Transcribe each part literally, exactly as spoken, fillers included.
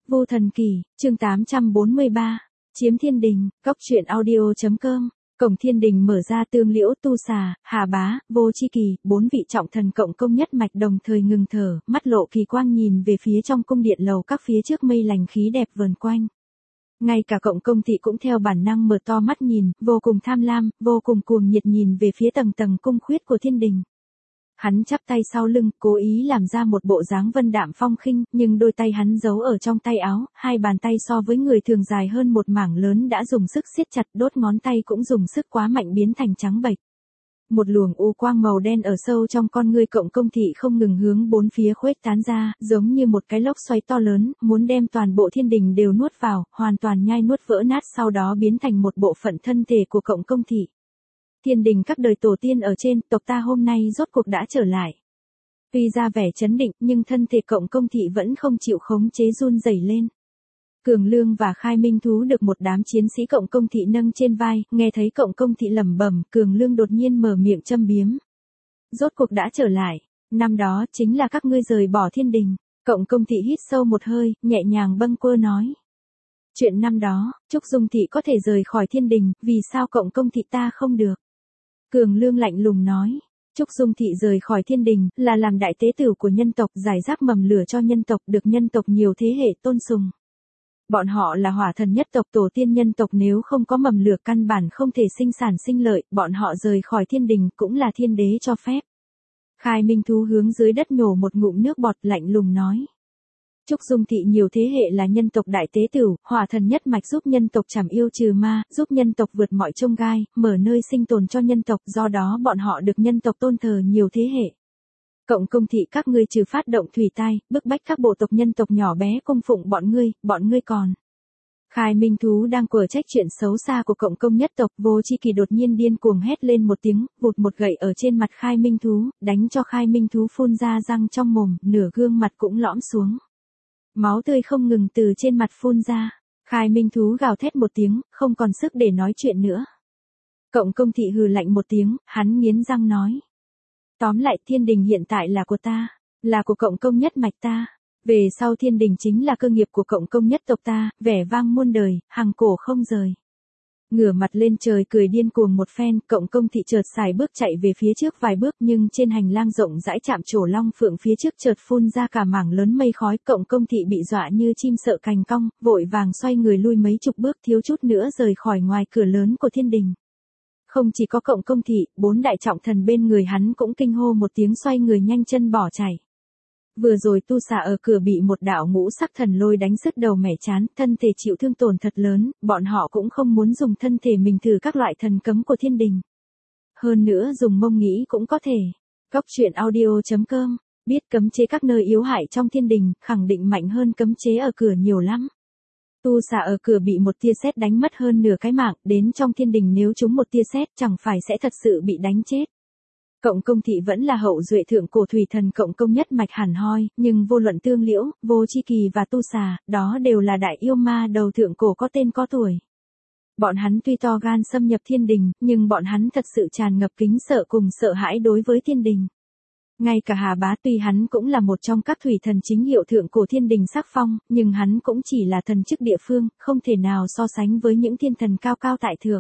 Vô Thần Kỳ, chương tám trăm bốn mươi ba, Chiếm Thiên Đình, Cóc truyện audio chấm com. Cổng Thiên Đình mở ra, Tương Liễu, Tu Xà, Hà Bá, Vô Chi Kỳ, bốn vị trọng thần cộng công nhất mạch đồng thời ngừng thở, mắt lộ kỳ quang nhìn về phía trong cung điện lầu các phía trước mây lành khí đẹp vờn quanh. Ngay cả cộng công thị cũng theo bản năng mở to mắt nhìn, vô cùng tham lam, vô cùng cuồng nhiệt nhìn về phía tầng tầng cung khuyết của Thiên Đình. Hắn chắp tay sau lưng, cố ý làm ra một bộ dáng vân đạm phong khinh, nhưng đôi tay hắn giấu ở trong tay áo, hai bàn tay so với người thường dài hơn một mảng lớn đã dùng sức siết chặt, đốt ngón tay cũng dùng sức quá mạnh biến thành trắng bệch. Một luồng u quang màu đen ở sâu trong con ngươi cộng công thị không ngừng hướng bốn phía khuếch tán ra, giống như một cái lốc xoáy to lớn, muốn đem toàn bộ Thiên Đình đều nuốt vào, hoàn toàn nhai nuốt vỡ nát, sau đó biến thành một bộ phận thân thể của cộng công thị. Thiên Đình các đời tổ tiên ở trên, tộc ta hôm nay rốt cuộc đã trở lại. Tuy ra vẻ chấn định, nhưng thân thể cộng công thị vẫn không chịu khống chế run rẩy lên. Cường Lương và Khai Minh Thú được một đám chiến sĩ cộng công thị nâng trên vai, nghe thấy cộng công thị lẩm bẩm, Cường Lương đột nhiên mở miệng châm biếm. Rốt cuộc đã trở lại, năm đó chính là các ngươi rời bỏ Thiên Đình. Cộng công thị hít sâu một hơi, nhẹ nhàng bâng quơ nói. Chuyện năm đó, Trúc Dung thị có thể rời khỏi Thiên Đình, vì sao cộng công thị ta không được? Cường Lương lạnh lùng nói, Trúc Dung thị rời khỏi Thiên Đình, là làm đại tế tử của nhân tộc, giải rác mầm lửa cho nhân tộc, được nhân tộc nhiều thế hệ tôn sùng. Bọn họ là hỏa thần nhất tộc, tổ tiên nhân tộc, nếu không có mầm lửa căn bản không thể sinh sản sinh lợi, bọn họ rời khỏi Thiên Đình cũng là thiên đế cho phép. Khai Minh Thú hướng dưới đất nhổ một ngụm nước bọt, lạnh lùng nói. Trúc Dung thị nhiều thế hệ là nhân tộc đại tế tử, hỏa thần nhất mạch giúp nhân tộc trảm yêu trừ ma, giúp nhân tộc vượt mọi chông gai, mở nơi sinh tồn cho nhân tộc, do đó bọn họ được nhân tộc tôn thờ nhiều thế hệ. Cộng công thị các ngươi trừ phát động thủy tai, bức bách các bộ tộc nhân tộc nhỏ bé cung phụng bọn ngươi, bọn ngươi còn. Khai Minh Thú đang quở trách chuyện xấu xa của cộng công nhất tộc, Vô Chi Kỳ đột nhiên điên cuồng hét lên một tiếng, vụt một gậy ở trên mặt Khai Minh Thú, đánh cho Khai Minh Thú phun ra răng trong mồm, nửa gương mặt cũng lõm xuống. Máu tươi không ngừng từ trên mặt phun ra, Khai Minh Thú gào thét một tiếng, không còn sức để nói chuyện nữa. Cộng công thị hừ lạnh một tiếng, hắn nghiến răng nói. Tóm lại, Thiên Đình hiện tại là của ta, là của cộng công nhất mạch ta. Về sau Thiên Đình chính là cơ nghiệp của cộng công nhất tộc ta, vẻ vang muôn đời, hằng cổ không rời. Ngửa mặt lên trời cười điên cuồng một phen, cộng công thị chợt xài bước chạy về phía trước vài bước, nhưng trên hành lang rộng rãi chạm trổ long phượng phía trước chợt phun ra cả mảng lớn mây khói, cộng công thị bị dọa như chim sợ cành cong, vội vàng xoay người lui mấy chục bước, thiếu chút nữa rời khỏi ngoài cửa lớn của Thiên Đình. Không chỉ có cộng công thị, bốn đại trọng thần bên người hắn cũng kinh hô một tiếng, xoay người nhanh chân bỏ chạy. Vừa rồi Tu Xà ở cửa bị một đạo ngũ sắc thần lôi đánh sứt đầu mẻ chán, thân thể chịu thương tổn thật lớn, bọn họ cũng không muốn dùng thân thể mình thử các loại thần cấm của Thiên Đình. Hơn nữa dùng mông nghĩ cũng có thể. Cóc truyện audio chấm com, biết cấm chế các nơi yếu hại trong Thiên Đình, khẳng định mạnh hơn cấm chế ở cửa nhiều lắm. Tu Xà ở cửa bị một tia sét đánh mất hơn nửa cái mạng, đến trong Thiên Đình nếu trúng một tia sét chẳng phải sẽ thật sự bị đánh chết. Cộng công thị vẫn là hậu duệ thượng cổ thủy thần cộng công nhất mạch hẳn hoi, nhưng vô luận Tương Liễu, Vô Chi Kỳ và Tu Xà, đó đều là đại yêu ma đầu thượng cổ có tên có tuổi. Bọn hắn tuy to gan xâm nhập Thiên Đình, nhưng bọn hắn thật sự tràn ngập kính sợ cùng sợ hãi đối với Thiên Đình. Ngay cả Hà Bá tuy hắn cũng là một trong các thủy thần chính hiệu thượng cổ Thiên Đình sắc phong, nhưng hắn cũng chỉ là thần chức địa phương, không thể nào so sánh với những thiên thần cao cao tại thượng.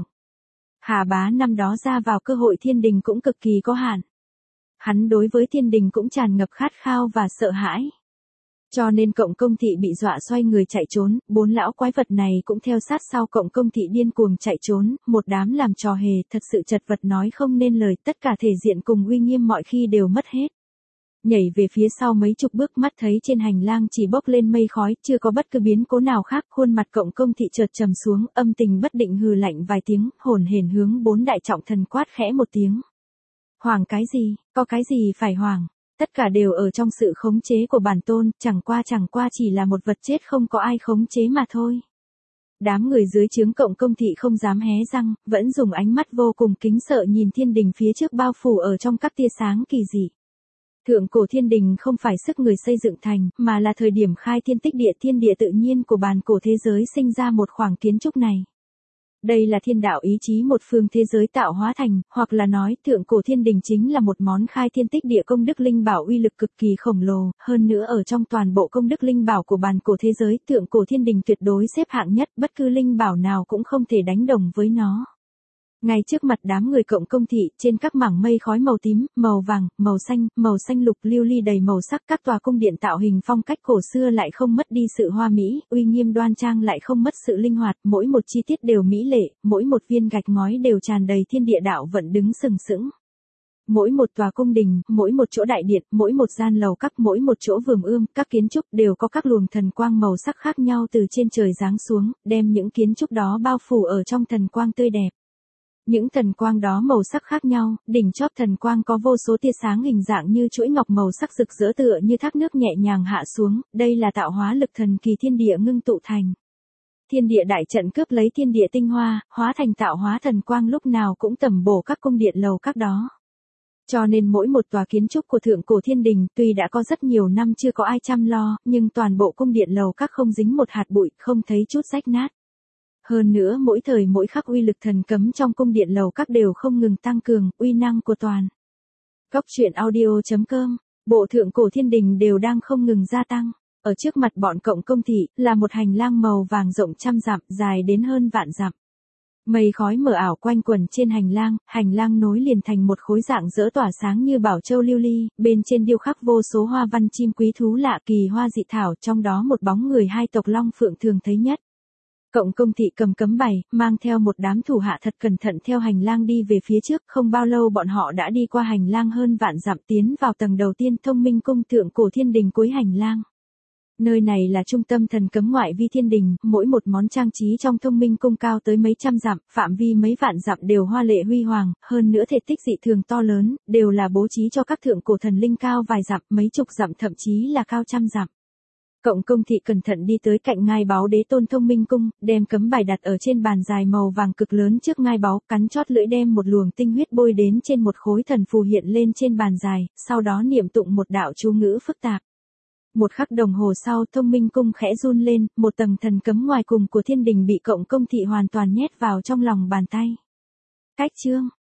Hà Bá năm đó ra vào cơ hội Thiên Đình cũng cực kỳ có hạn. Hắn đối với Thiên Đình cũng tràn ngập khát khao và sợ hãi. Cho nên cộng công thị bị dọa xoay người chạy trốn, bốn lão quái vật này cũng theo sát sau cộng công thị điên cuồng chạy trốn, một đám làm trò hề, thật sự chật vật nói không nên lời, tất cả thể diện cùng uy nghiêm mọi khi đều mất hết. Nhảy về phía sau mấy chục bước, mắt thấy trên hành lang chỉ bốc lên mây khói, chưa có bất cứ biến cố nào khác, khuôn mặt cộng công thị chợt trầm xuống, âm tình bất định hừ lạnh vài tiếng, hồn hển hướng bốn đại trọng thần quát khẽ một tiếng. Hoàng cái gì, có cái gì phải hoàng, tất cả đều ở trong sự khống chế của bản tôn, chẳng qua chẳng qua chỉ là một vật chết không có ai khống chế mà thôi. Đám người dưới trướng cộng công thị không dám hé răng, vẫn dùng ánh mắt vô cùng kính sợ nhìn Thiên Đình phía trước bao phủ ở trong các tia sáng kỳ dị. Thượng cổ Thiên Đình không phải sức người xây dựng thành, mà là thời điểm khai thiên tích địa, thiên địa tự nhiên của bàn cổ thế giới sinh ra một khoảng kiến trúc này. Đây là thiên đạo ý chí một phương thế giới tạo hóa thành, hoặc là nói thượng cổ thiên đình chính là một món khai thiên tích địa công đức linh bảo uy lực cực kỳ khổng lồ, hơn nữa ở trong toàn bộ công đức linh bảo của bàn cổ thế giới, thượng cổ thiên đình tuyệt đối xếp hạng nhất, bất cứ linh bảo nào cũng không thể đánh đồng với nó. Ngay trước mặt đám người cộng công thị, trên các mảng mây khói màu tím, màu vàng, màu xanh, màu xanh lục lưu ly đầy màu sắc, các tòa cung điện tạo hình phong cách cổ xưa lại không mất đi sự hoa mỹ, uy nghiêm đoan trang lại không mất sự linh hoạt, mỗi một chi tiết đều mỹ lệ, mỗi một viên gạch ngói đều tràn đầy thiên địa đạo vận đứng sừng sững. Mỗi một tòa cung đình, mỗi một chỗ đại điện, mỗi một gian lầu các, mỗi một chỗ vườn ươm, các kiến trúc đều có các luồng thần quang màu sắc khác nhau từ trên trời giáng xuống, đem những kiến trúc đó bao phủ ở trong thần quang tươi đẹp. Những thần quang đó màu sắc khác nhau, đỉnh chóp thần quang có vô số tia sáng hình dạng như chuỗi ngọc màu sắc rực rỡ tựa như thác nước nhẹ nhàng hạ xuống, đây là tạo hóa lực thần kỳ thiên địa ngưng tụ thành. Thiên địa đại trận cướp lấy thiên địa tinh hoa, hóa thành tạo hóa thần quang lúc nào cũng tẩm bổ các cung điện lầu các đó. Cho nên mỗi một tòa kiến trúc của thượng cổ thiên đình tuy đã có rất nhiều năm chưa có ai chăm lo, nhưng toàn bộ cung điện lầu các không dính một hạt bụi, không thấy chút rách nát. Hơn nữa mỗi thời mỗi khắc uy lực thần cấm trong cung điện lầu các đều không ngừng tăng cường, uy năng của toàn. Cốc truyện audio chấm com, bộ thượng cổ thiên đình đều đang không ngừng gia tăng. Ở trước mặt bọn cộng công thị, là một hành lang màu vàng rộng trăm dặm, dài đến hơn vạn dặm. Mây khói mờ ảo quanh quẩn trên hành lang, hành lang nối liền thành một khối dạng dỡ tỏa sáng như bảo châu lưu ly, bên trên điêu khắc vô số hoa văn chim quý thú lạ kỳ hoa dị thảo, trong đó một bóng người hai tộc Long Phượng thường thấy nhất. Cộng công thị cầm cấm bày, mang theo một đám thủ hạ thật cẩn thận theo hành lang đi về phía trước, không bao lâu bọn họ đã đi qua hành lang hơn vạn dặm tiến vào tầng đầu tiên thông minh cung thượng cổ thiên đình cuối hành lang. Nơi này là trung tâm thần cấm ngoại vi thiên đình, mỗi một món trang trí trong thông minh cung cao tới mấy trăm dặm, phạm vi mấy vạn dặm đều hoa lệ huy hoàng, hơn nữa thể tích dị thường to lớn, đều là bố trí cho các thượng cổ thần linh cao vài dặm, mấy chục dặm thậm chí là cao trăm dặm. Cộng công thị cẩn thận đi tới cạnh ngai báu đế tôn thông minh cung, đem cấm bài đặt ở trên bàn dài màu vàng cực lớn trước ngai báu, cắn chót lưỡi đem một luồng tinh huyết bôi đến trên một khối thần phù hiện lên trên bàn dài, sau đó niệm tụng một đạo chú ngữ phức tạp. Một khắc đồng hồ sau thông minh cung khẽ run lên, một tầng thần cấm ngoài cùng của thiên đình bị cộng công thị hoàn toàn nhét vào trong lòng bàn tay. Cách chương